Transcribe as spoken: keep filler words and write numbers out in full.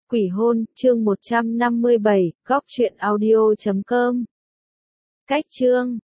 Quỷ hôn, chương một trăm năm mươi bảy, góc truyện audio chấm com. Cách chương